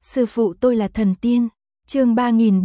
Sư phụ tôi là thần tiên. Chương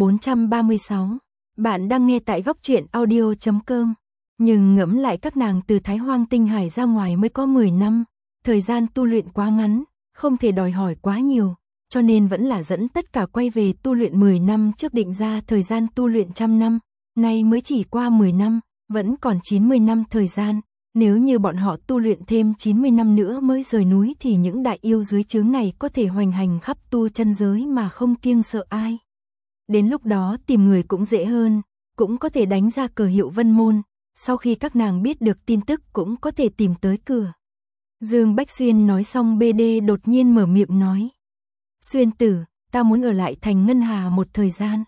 3436. Bạn đang nghe tại góc truyện audio.com. Nhưng ngẫm lại các nàng từ Thái Hoang Tinh Hải ra ngoài mới có 10 năm, thời gian tu luyện quá ngắn, không thể đòi hỏi quá nhiều, cho nên vẫn là dẫn tất cả quay về tu luyện 10 năm trước định ra thời gian tu luyện 100 năm, nay mới chỉ qua 10 năm, vẫn còn 90 năm thời gian. Nếu như bọn họ tu luyện thêm 90 năm nữa mới rời núi thì những đại yêu dưới trướng này có thể hoành hành khắp tu chân giới mà không kiêng sợ ai. Đến lúc đó tìm người cũng dễ hơn, cũng có thể đánh ra cờ hiệu Vân Môn, sau khi các nàng biết được tin tức cũng có thể tìm tới cửa. Dương Bách Xuyên nói xong BD đột nhiên mở miệng nói. Xuyên tử, ta muốn ở lại thành Ngân Hà một thời gian.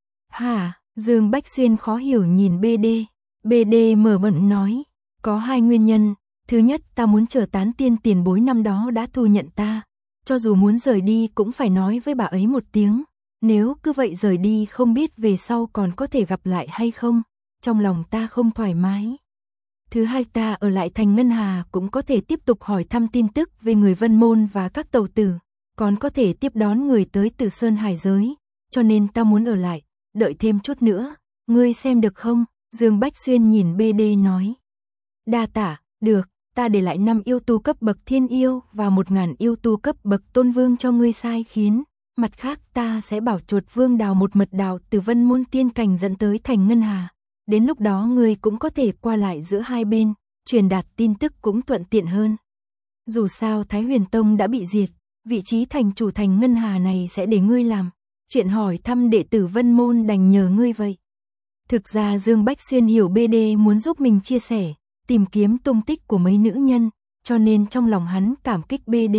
Hả? Dương Bách Xuyên khó hiểu nhìn BD. BD mở miệng nói. Có hai nguyên nhân, thứ nhất ta muốn chờ tán tiên tiền bối năm đó đã thu nhận ta, cho dù muốn rời đi cũng phải nói với bà ấy một tiếng, nếu cứ vậy rời đi không biết về sau còn có thể gặp lại hay không, trong lòng ta không thoải mái. Thứ hai ta ở lại thành Ngân Hà cũng có thể tiếp tục hỏi thăm tin tức về người Vân Môn và các tẩu tử, còn có thể tiếp đón người tới từ Sơn Hải giới, cho nên ta muốn ở lại, đợi thêm chút nữa, ngươi xem được không? Dương Bách Xuyên nhìn BD nói. Đa tả, được, ta để lại 5 yêu tu cấp bậc thiên yêu và 1000 yêu tu cấp bậc tôn vương cho ngươi sai khiến, mặt khác ta sẽ bảo Chuột Vương đào một mật đạo từ Vân Môn tiên cảnh dẫn tới thành Ngân Hà, đến lúc đó ngươi cũng có thể qua lại giữa hai bên, truyền đạt tin tức cũng thuận tiện hơn. Dù sao Thái Huyền Tông đã bị diệt, vị trí thành chủ thành Ngân Hà này sẽ để ngươi làm, chuyện hỏi thăm đệ tử Vân Môn đành nhờ ngươi vậy. Thực ra Dương Bách Xuyên hiểu BD muốn giúp mình chia sẻ, tìm kiếm tung tích của mấy nữ nhân, cho nên trong lòng hắn cảm kích BD.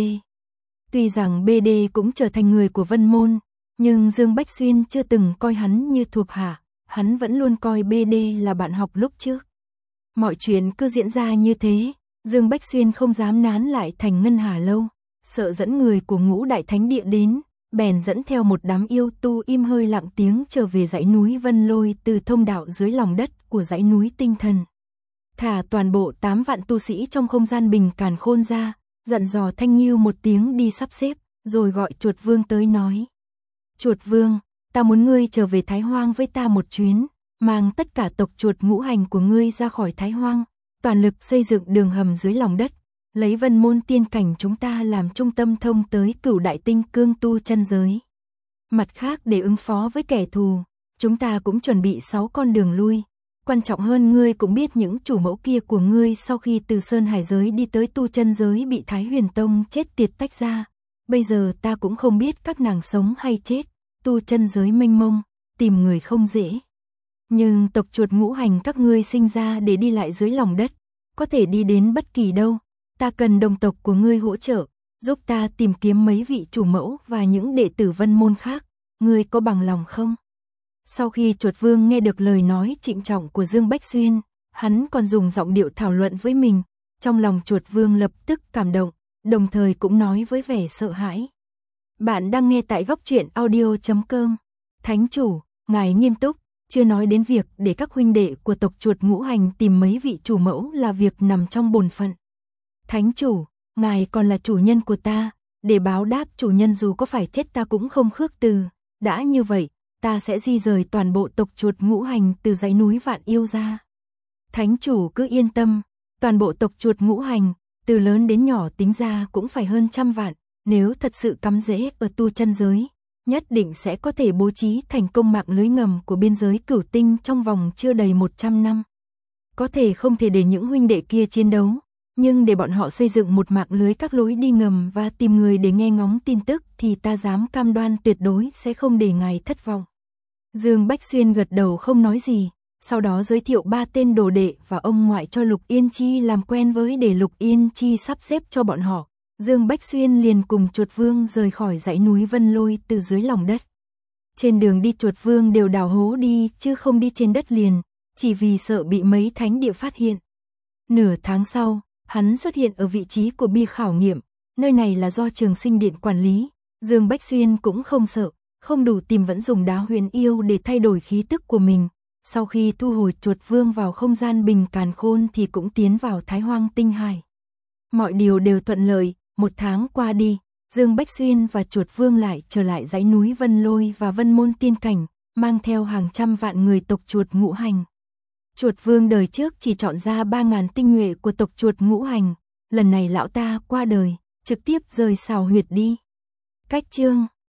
Tuy rằng BD cũng trở thành người của Vân Môn, nhưng Dương Bách Xuyên chưa từng coi hắn như thuộc hạ, hắn vẫn luôn coi BD là bạn học lúc trước. Mọi chuyện cứ diễn ra như thế, Dương Bách Xuyên không dám nán lại thành Ngân Hà lâu, sợ dẫn người của Ngũ Đại Thánh Địa đến, bèn dẫn theo một đám yêu tu im hơi lặng tiếng trở về dãy núi Vân Lôi từ thông đạo dưới lòng đất của dãy núi Tinh Thần. Thả toàn bộ 8 vạn tu sĩ trong không gian bình càn khôn ra, dặn dò Thanh Nghiêu một tiếng đi sắp xếp, rồi gọi Chuột Vương tới nói. Chuột Vương, ta muốn ngươi trở về Thái Hoang với ta một chuyến, mang tất cả tộc chuột ngũ hành của ngươi ra khỏi Thái Hoang, toàn lực xây dựng đường hầm dưới lòng đất, lấy Vân Môn tiên cảnh chúng ta làm trung tâm thông tới Cửu Đại Tinh Cương tu chân giới. Mặt khác để ứng phó với kẻ thù, chúng ta cũng chuẩn bị 6 con đường lui. Quan trọng hơn ngươi cũng biết những chủ mẫu kia của ngươi sau khi từ Sơn Hải giới đi tới tu chân giới bị Thái Huyền Tông chết tiệt tách ra. Bây giờ ta cũng không biết các nàng sống hay chết, tu chân giới mênh mông, tìm người không dễ. Nhưng tộc chuột ngũ hành các ngươi sinh ra để đi lại dưới lòng đất, có thể đi đến bất kỳ đâu. Ta cần đồng tộc của ngươi hỗ trợ, giúp ta tìm kiếm mấy vị chủ mẫu và những đệ tử Vân Môn khác, ngươi có bằng lòng không? Sau khi Chuột Vương nghe được lời nói trịnh trọng của Dương Bách Xuyên, hắn còn dùng giọng điệu thảo luận với mình, trong lòng Chuột Vương lập tức cảm động, đồng thời cũng nói với vẻ sợ hãi. Bạn đang nghe tại góc truyện audio.com. Thánh chủ, ngài nghiêm túc, chưa nói đến việc để các huynh đệ của tộc chuột ngũ hành tìm mấy vị chủ mẫu là việc nằm trong bổn phận. Thánh chủ, ngài còn là chủ nhân của ta, để báo đáp chủ nhân dù có phải chết ta cũng không khước từ, đã như vậy, ta sẽ di rời toàn bộ tộc chuột ngũ hành từ dãy núi Vạn Yêu ra. Thánh chủ cứ yên tâm, toàn bộ tộc chuột ngũ hành, từ lớn đến nhỏ tính ra cũng phải hơn 100 vạn, nếu thật sự cắm rễ ở tu chân giới, nhất định sẽ có thể bố trí thành công mạng lưới ngầm của biên giới Cửu Tinh trong vòng chưa đầy 100 năm. Có thể không thể để những huynh đệ kia chiến đấu, nhưng để bọn họ xây dựng một mạng lưới các lối đi ngầm và tìm người để nghe ngóng tin tức thì ta dám cam đoan tuyệt đối sẽ không để ngài thất vọng. Dương Bách Xuyên gật đầu không nói gì, sau đó giới thiệu 3 tên đồ đệ và ông ngoại cho Lục Yên Chi làm quen với để Lục Yên Chi sắp xếp cho bọn họ. Dương Bách Xuyên liền cùng Chuột Vương rời khỏi dãy núi Vân Lôi từ dưới lòng đất. Trên đường đi Chuột Vương đều đào hố đi chứ không đi trên đất liền, chỉ vì sợ bị mấy thánh địa phát hiện. Nửa tháng sau, hắn xuất hiện ở vị trí của bia khảo nghiệm, nơi này là do Trường Sinh Điện quản lý. Dương Bách Xuyên cũng không sợ, không đủ tìm vẫn dùng đá huyền yêu để thay đổi khí tức của mình. Sau khi thu hồi Chuột Vương vào không gian bình càn khôn thì cũng tiến vào Thái Hoang Tinh Hải. Mọi điều đều thuận lợi, 1 tháng qua đi, Dương Bách Xuyên và Chuột Vương lại trở lại dãy núi Vân Lôi và Vân Môn Tiên Cảnh, mang theo hàng trăm vạn người tộc Chuột Ngũ Hành. Chuột Vương đời trước chỉ chọn ra 3.000 tinh nhuệ của tộc Chuột Ngũ Hành, lần này lão ta qua đời, trực tiếp rời xào huyệt đi. Cách chương